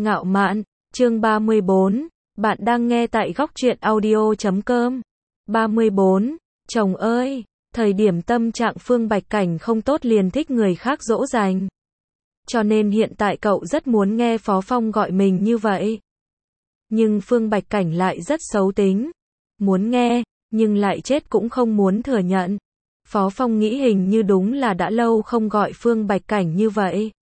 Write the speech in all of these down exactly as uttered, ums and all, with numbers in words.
Ngạo mạn, chương ba mươi bốn, bạn đang nghe tại góc truyện audio chấm com. ba mươi bốn, chồng ơi, thời điểm tâm trạng Phương Bạch Cảnh không tốt liền thích người khác dỗ dành. Cho nên hiện tại cậu rất muốn nghe Phó Phong gọi mình như vậy. Nhưng Phương Bạch Cảnh lại rất xấu tính. Muốn nghe, nhưng lại chết cũng không muốn thừa nhận. Phó Phong nghĩ hình như đúng là đã lâu không gọi Phương Bạch Cảnh như vậy.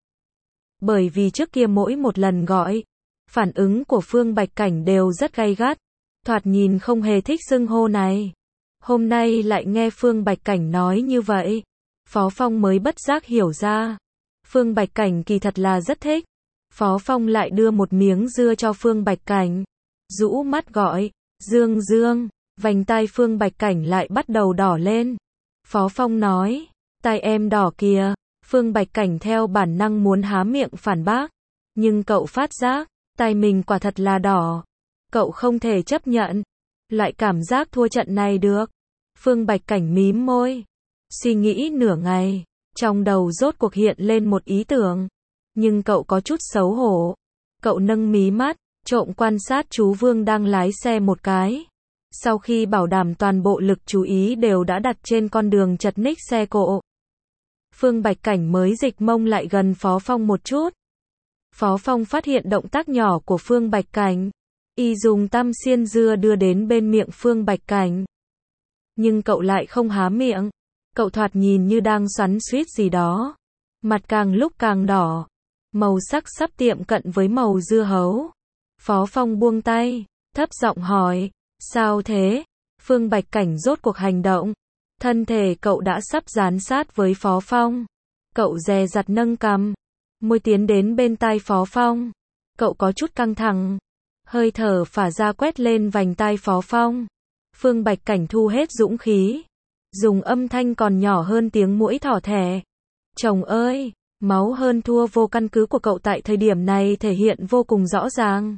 Bởi vì trước kia mỗi một lần gọi, phản ứng của Phương Bạch Cảnh đều rất gay gắt, thoạt nhìn không hề thích xưng hô này. Hôm nay lại nghe Phương Bạch Cảnh nói như vậy, Phó Phong mới bất giác hiểu ra. Phương Bạch Cảnh kỳ thật là rất thích. Phó Phong lại đưa một miếng dưa cho Phương Bạch Cảnh, rũ mắt gọi, Dương Dương, vành tai Phương Bạch Cảnh lại bắt đầu đỏ lên. Phó Phong nói, tai em đỏ kìa. Phương Bạch Cảnh theo bản năng muốn há miệng phản bác, nhưng cậu phát giác, tai mình quả thật là đỏ. Cậu không thể chấp nhận loại cảm giác thua trận này được. Phương Bạch Cảnh mím môi, suy nghĩ nửa ngày, trong đầu rốt cuộc hiện lên một ý tưởng, nhưng cậu có chút xấu hổ. Cậu nâng mí mắt, trộm quan sát chú Vương đang lái xe một cái. Sau khi bảo đảm toàn bộ lực chú ý đều đã đặt trên con đường chật ních xe cộ, Phương Bạch Cảnh mới dịch mông lại gần Phó Phong một chút. Phó Phong phát hiện động tác nhỏ của Phương Bạch Cảnh, y dùng tăm xiên dưa đưa đến bên miệng Phương Bạch Cảnh. Nhưng cậu lại không há miệng, cậu thoạt nhìn như đang xoắn xuýt gì đó, mặt càng lúc càng đỏ, màu sắc sắp tiệm cận với màu dưa hấu. Phó Phong buông tay, thấp giọng hỏi, sao thế? Phương Bạch Cảnh rốt cuộc hành động. Thân thể cậu đã sắp dán sát với Phó Phong. Cậu dè dặt nâng cằm, môi tiến đến bên tai Phó Phong. Cậu có chút căng thẳng, hơi thở phả ra quét lên vành tai Phó Phong. Phương Bạch Cảnh thu hết dũng khí, dùng âm thanh còn nhỏ hơn tiếng muỗi thỏ thẻ. Chồng ơi, máu hơn thua vô căn cứ của cậu tại thời điểm này thể hiện vô cùng rõ ràng.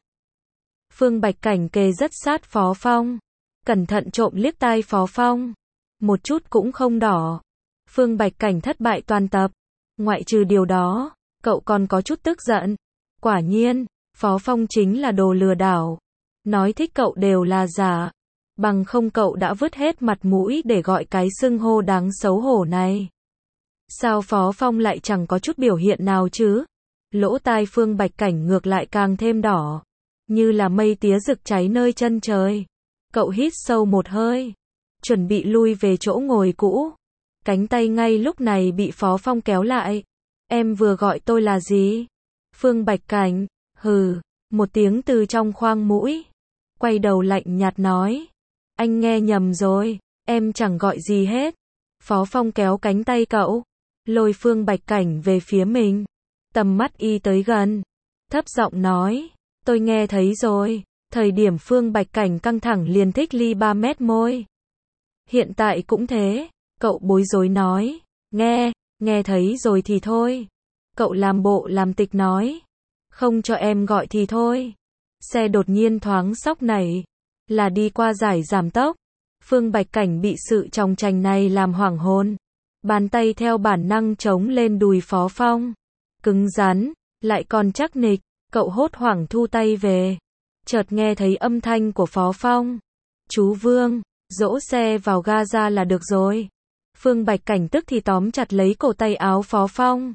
Phương Bạch Cảnh kề rất sát Phó Phong, cẩn thận trộm liếc tai Phó Phong. Một chút cũng không đỏ. Phương Bạch Cảnh thất bại toàn tập. Ngoại trừ điều đó, cậu còn có chút tức giận. Quả nhiên, Phó Phong chính là đồ lừa đảo. Nói thích cậu đều là giả. Bằng không cậu đã vứt hết mặt mũi để gọi cái xưng hô đáng xấu hổ này. Sao Phó Phong lại chẳng có chút biểu hiện nào chứ? Lỗ tai Phương Bạch Cảnh ngược lại càng thêm đỏ, như là mây tía rực cháy nơi chân trời. Cậu hít sâu một hơi, chuẩn bị lui về chỗ ngồi cũ. Cánh tay ngay lúc này bị Phó Phong kéo lại. Em vừa gọi tôi là gì? Phương Bạch Cảnh, hừ, một tiếng từ trong khoang mũi. Quay đầu lạnh nhạt nói, anh nghe nhầm rồi, em chẳng gọi gì hết. Phó Phong kéo cánh tay cậu, lôi Phương Bạch Cảnh về phía mình. Tầm mắt y tới gần, thấp giọng nói, tôi nghe thấy rồi. Thời điểm Phương Bạch Cảnh căng thẳng liền thích ly ba mét môi. Hiện tại cũng thế. Cậu bối rối nói, nghe, nghe thấy rồi thì thôi. Cậu làm bộ làm tịch nói, không cho em gọi thì thôi. Xe đột nhiên thoáng sóc nảy, là đi qua giải giảm tốc. Phương Bạch Cảnh bị sự chòng chành này làm hoảng hồn. Bàn tay theo bản năng chống lên đùi Phó Phong. Cứng rắn, lại còn chắc nịch. Cậu hốt hoảng thu tay về. Chợt nghe thấy âm thanh của Phó Phong. Chú Vương, dỗ xe vào ga ra là được rồi. Phương Bạch Cảnh tức thì tóm chặt lấy cổ tay áo Phó Phong.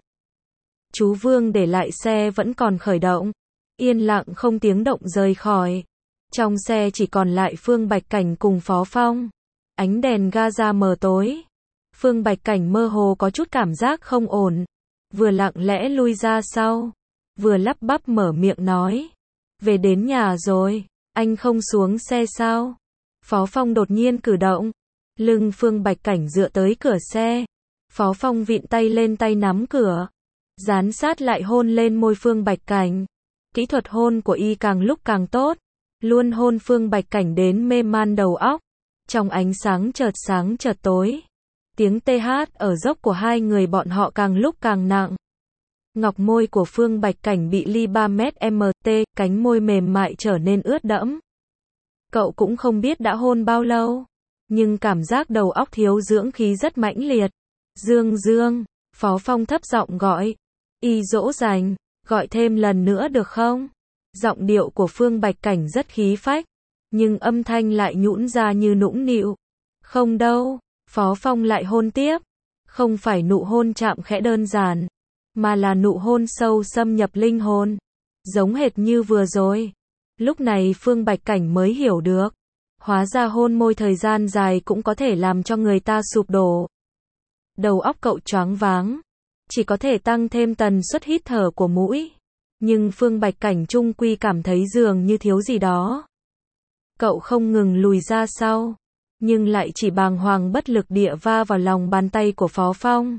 Chú Vương để lại xe vẫn còn khởi động, yên lặng không tiếng động rời khỏi. Trong xe chỉ còn lại Phương Bạch Cảnh cùng Phó Phong. Ánh đèn ga ra mờ tối. Phương Bạch Cảnh mơ hồ có chút cảm giác không ổn, vừa lặng lẽ lui ra sau, vừa lắp bắp mở miệng nói, về đến nhà rồi, anh không xuống xe sao? Phó Phong đột nhiên cử động, lưng Phương Bạch Cảnh dựa tới cửa xe. Phó Phong vịn tay lên tay nắm cửa, dán sát lại hôn lên môi Phương Bạch Cảnh. Kỹ thuật hôn của y càng lúc càng tốt, luôn hôn Phương Bạch Cảnh đến mê man đầu óc. Trong ánh sáng chợt sáng chợt tối, tiếng tê hát ở dốc của hai người bọn họ càng lúc càng nặng. Ngọc môi của Phương Bạch Cảnh bị ly ba mét mt, cánh môi mềm mại trở nên ướt đẫm. Cậu cũng không biết đã hôn bao lâu, nhưng cảm giác đầu óc thiếu dưỡng khí rất mãnh liệt. Dương Dương, Phó Phong thấp giọng gọi. Y dỗ dành, gọi thêm lần nữa được không? Giọng điệu của Phương Bạch Cảnh rất khí phách, nhưng âm thanh lại nhũn ra như nũng nịu. Không đâu, Phó Phong lại hôn tiếp. Không phải nụ hôn chạm khẽ đơn giản, mà là nụ hôn sâu xâm nhập linh hồn. Giống hệt như vừa rồi. Lúc này Phương Bạch Cảnh mới hiểu được. Hóa ra hôn môi thời gian dài cũng có thể làm cho người ta sụp đổ. Đầu óc cậu choáng váng. Chỉ có thể tăng thêm tần suất hít thở của mũi. Nhưng Phương Bạch Cảnh chung quy cảm thấy dường như thiếu gì đó. Cậu không ngừng lùi ra sau, nhưng lại chỉ bàng hoàng bất lực địa va vào lòng bàn tay của Phó Phong.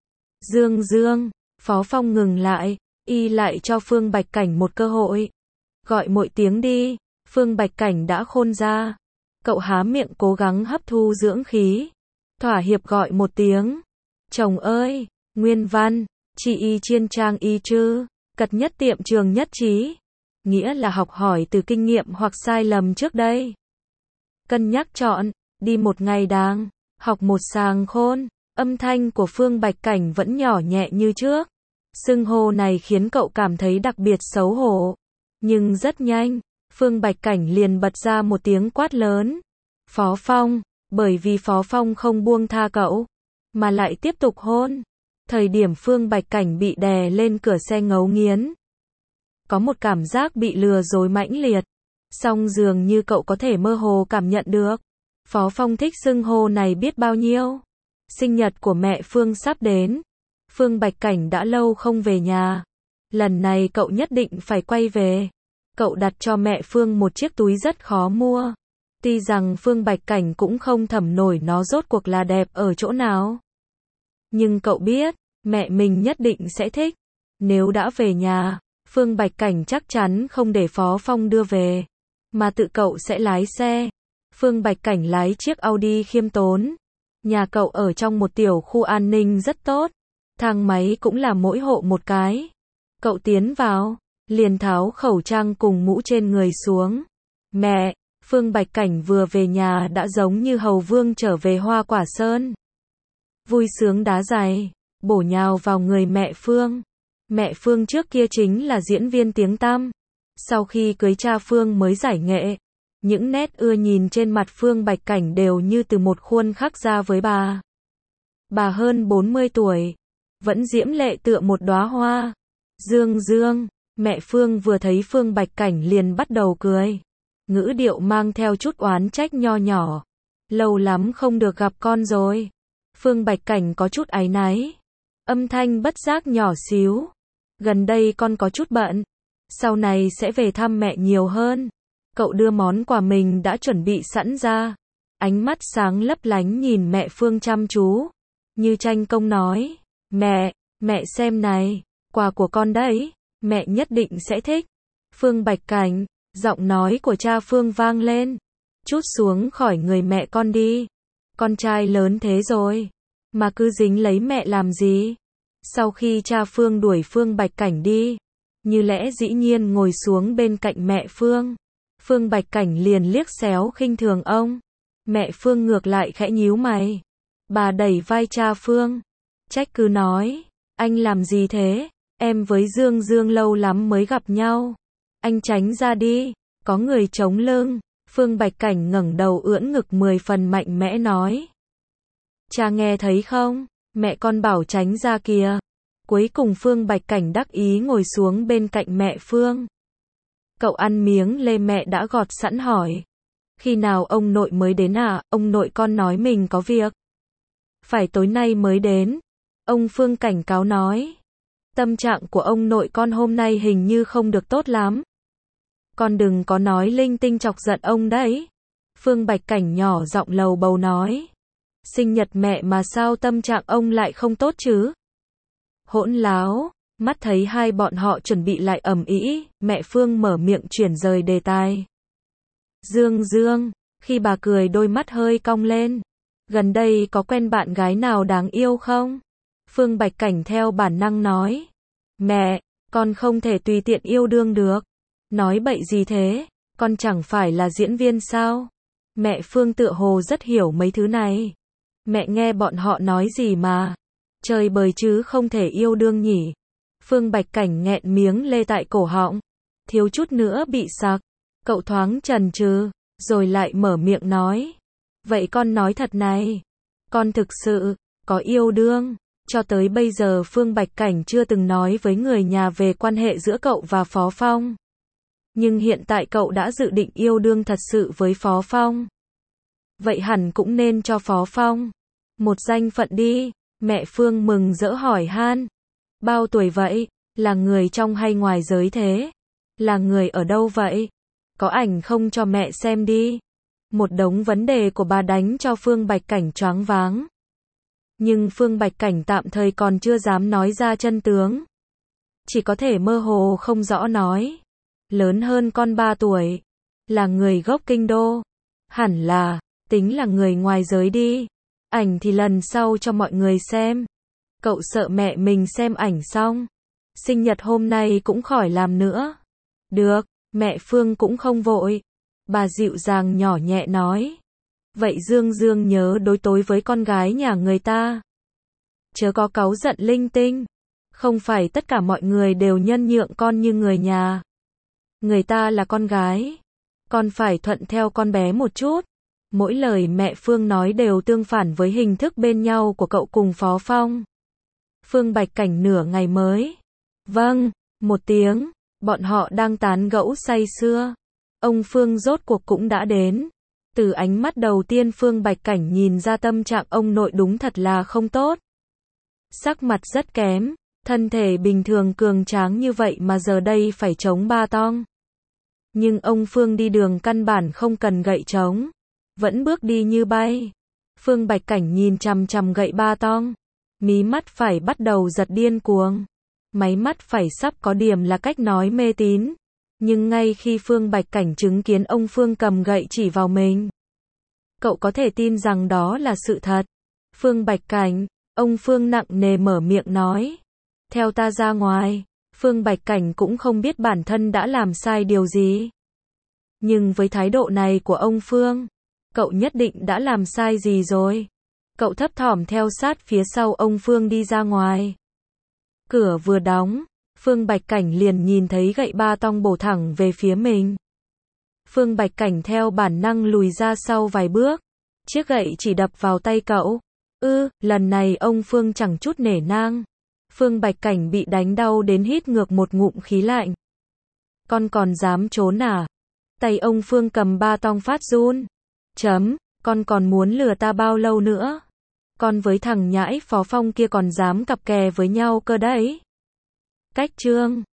Dương Dương, Phó Phong ngừng lại, y lại cho Phương Bạch Cảnh một cơ hội. Gọi mỗi tiếng đi, Phương Bạch Cảnh đã khôn ra. Cậu há miệng cố gắng hấp thu dưỡng khí. Thỏa hiệp gọi một tiếng. Chồng ơi, nguyên văn, chị y chiên trang y chư, cật nhất tiệm trường nhất trí. Nghĩa là học hỏi từ kinh nghiệm hoặc sai lầm trước đây. Cân nhắc chọn, đi một ngày đáng, học một sàng khôn. Âm thanh của Phương Bạch Cảnh vẫn nhỏ nhẹ như trước. Xưng hô này khiến cậu cảm thấy đặc biệt xấu hổ. Nhưng rất nhanh, Phương Bạch Cảnh liền bật ra một tiếng quát lớn. Phó Phong, bởi vì Phó Phong không buông tha cậu, mà lại tiếp tục hôn. Thời điểm Phương Bạch Cảnh bị đè lên cửa xe ngấu nghiến. Có một cảm giác bị lừa dối mãnh liệt. Song dường như cậu có thể mơ hồ cảm nhận được. Phó Phong thích xưng hô này biết bao nhiêu. Sinh nhật của mẹ Phương sắp đến. Phương Bạch Cảnh đã lâu không về nhà. Lần này cậu nhất định phải quay về. Cậu đặt cho mẹ Phương một chiếc túi rất khó mua. Tuy rằng Phương Bạch Cảnh cũng không thẩm nổi nó rốt cuộc là đẹp ở chỗ nào. Nhưng cậu biết, mẹ mình nhất định sẽ thích. Nếu đã về nhà, Phương Bạch Cảnh chắc chắn không để Phó Phong đưa về, mà tự cậu sẽ lái xe. Phương Bạch Cảnh lái chiếc Audi khiêm tốn. Nhà cậu ở trong một tiểu khu an ninh rất tốt. Thang máy cũng là mỗi hộ một cái. Cậu tiến vào, liền tháo khẩu trang cùng mũ trên người xuống. Mẹ, Phương Bạch Cảnh vừa về nhà đã giống như hầu vương trở về Hoa Quả Sơn. Vui sướng đá giày, bổ nhào vào người mẹ Phương. Mẹ Phương trước kia chính là diễn viên tiếng tăm. Sau khi cưới cha Phương mới giải nghệ. Những nét ưa nhìn trên mặt Phương Bạch Cảnh đều như từ một khuôn khắc ra với bà. Bà hơn bốn mươi tuổi, vẫn diễm lệ tựa một đóa hoa. Dương Dương, mẹ Phương vừa thấy Phương Bạch Cảnh liền bắt đầu cười. Ngữ điệu mang theo chút oán trách nho nhỏ. Lâu lắm không được gặp con rồi. Phương Bạch Cảnh có chút áy náy. Âm thanh bất giác nhỏ xíu. Gần đây con có chút bận. Sau này sẽ về thăm mẹ nhiều hơn. Cậu đưa món quà mình đã chuẩn bị sẵn ra. Ánh mắt sáng lấp lánh nhìn mẹ Phương chăm chú. Như tranh công nói. Mẹ, mẹ xem này. Quà của con đấy. Mẹ nhất định sẽ thích. Phương Bạch Cảnh, giọng nói của cha Phương vang lên. Chút xuống khỏi người mẹ con đi. Con trai lớn thế rồi. Mà cứ dính lấy mẹ làm gì? Sau khi cha Phương đuổi Phương Bạch Cảnh đi. Như lẽ dĩ nhiên ngồi xuống bên cạnh mẹ Phương. Phương Bạch Cảnh liền liếc xéo khinh thường ông. Mẹ Phương ngược lại khẽ nhíu mày. Bà đẩy vai cha Phương. Trách cứ nói. Anh làm gì thế? Em với Dương Dương lâu lắm mới gặp nhau. Anh tránh ra đi. Có người chống lưng. Phương Bạch Cảnh ngẩng đầu ưỡn ngực mười phần mạnh mẽ nói. Cha nghe thấy không? Mẹ con bảo tránh ra kìa. Cuối cùng Phương Bạch Cảnh đắc ý ngồi xuống bên cạnh mẹ Phương. Cậu ăn miếng lê mẹ đã gọt sẵn hỏi. Khi nào ông nội mới đến à? Ông nội con nói mình có việc. Phải tối nay mới đến. Ông Phương cảnh cáo nói. Tâm trạng của ông nội con hôm nay hình như không được tốt lắm. Con đừng có nói linh tinh chọc giận ông đấy. Phương Bạch Cảnh nhỏ giọng lầu bầu nói. Sinh nhật mẹ mà sao tâm trạng ông lại không tốt chứ? Hỗn láo. Mắt thấy hai bọn họ chuẩn bị lại ầm ĩ, mẹ Phương mở miệng chuyển rời đề tài. Dương Dương, khi bà cười đôi mắt hơi cong lên. Gần đây có quen bạn gái nào đáng yêu không? Phương Bạch Cảnh theo bản năng nói. Mẹ, con không thể tùy tiện yêu đương được. Nói bậy gì thế? Con chẳng phải là diễn viên sao? Mẹ Phương tựa hồ rất hiểu mấy thứ này. Mẹ nghe bọn họ nói gì mà. Chơi bời chứ không thể yêu đương nhỉ. Phương Bạch Cảnh nghẹn miếng lê tại cổ họng. thiếu chút nữa bị sặc. Cậu thoáng chần chừ, rồi lại mở miệng nói. Vậy con nói thật này, con thực sự có yêu đương? Cho tới bây giờ Phương Bạch Cảnh chưa từng nói với người nhà về quan hệ giữa cậu và Phó Phong. Nhưng hiện tại cậu đã dự định yêu đương thật sự với Phó Phong. Vậy hẳn cũng nên cho Phó Phong một danh phận đi. Mẹ Phương mừng rỡ hỏi han. Bao tuổi vậy? Là người trong hay ngoài giới thế? Là người ở đâu vậy? Có ảnh không cho mẹ xem đi. Một đống vấn đề của bà đánh cho Phương Bạch Cảnh choáng váng. Nhưng Phương Bạch Cảnh tạm thời còn chưa dám nói ra chân tướng. Chỉ có thể mơ hồ không rõ nói. Lớn hơn con ba tuổi. Là người gốc Kinh Đô. Hẳn là, tính là người ngoài giới đi. Ảnh thì lần sau cho mọi người xem. Cậu sợ mẹ mình xem ảnh xong. Sinh nhật hôm nay cũng khỏi làm nữa. Được, mẹ Phương cũng không vội. Bà dịu dàng nhỏ nhẹ nói. Vậy Dương Dương nhớ đối tối với con gái nhà người ta. Chớ có cáu giận linh tinh. Không phải tất cả mọi người đều nhân nhượng con như người nhà. Người ta là con gái. Con phải thuận theo con bé một chút. Mỗi lời mẹ Phương nói đều tương phản với hình thức bên nhau của cậu cùng Phó Phong. Phương Bạch Cảnh nửa ngày mới. Vâng, một tiếng. Bọn họ đang tán gẫu say sưa. Ông Phương rốt cuộc cũng đã đến. Từ ánh mắt đầu tiên Phương Bạch Cảnh nhìn ra tâm trạng ông nội đúng thật là không tốt. Sắc mặt rất kém, thân thể bình thường cường tráng như vậy mà giờ đây phải chống ba tong. Nhưng ông Phương đi đường căn bản không cần gậy chống, vẫn bước đi như bay. Phương Bạch Cảnh nhìn chằm chằm gậy ba tong, mí mắt phải bắt đầu giật điên cuồng. Máy mắt phải sắp có điểm là cách nói mê tín. Nhưng ngay khi Phương Bạch Cảnh chứng kiến ông Phương cầm gậy chỉ vào mình, cậu có thể tin rằng đó là sự thật. Phương Bạch Cảnh, ông Phương nặng nề mở miệng nói. Theo ta ra ngoài. Phương Bạch Cảnh cũng không biết bản thân đã làm sai điều gì. Nhưng với thái độ này của ông Phương, cậu nhất định đã làm sai gì rồi. Cậu thấp thỏm theo sát phía sau ông Phương đi ra ngoài. Cửa vừa đóng, Phương Bạch Cảnh liền nhìn thấy gậy ba tong bổ thẳng về phía mình. Phương Bạch Cảnh theo bản năng lùi ra sau vài bước. Chiếc gậy chỉ đập vào tay cậu. Ư, lần này ông Phương chẳng chút nể nang. Phương Bạch Cảnh bị đánh đau đến hít ngược một ngụm khí lạnh. Con còn dám trốn à? Tay ông Phương cầm ba tong phát run. Chấm, con còn muốn lừa ta bao lâu nữa? Con với thằng nhãi Phó Phong kia còn dám cặp kè với nhau cơ đấy. Cách chương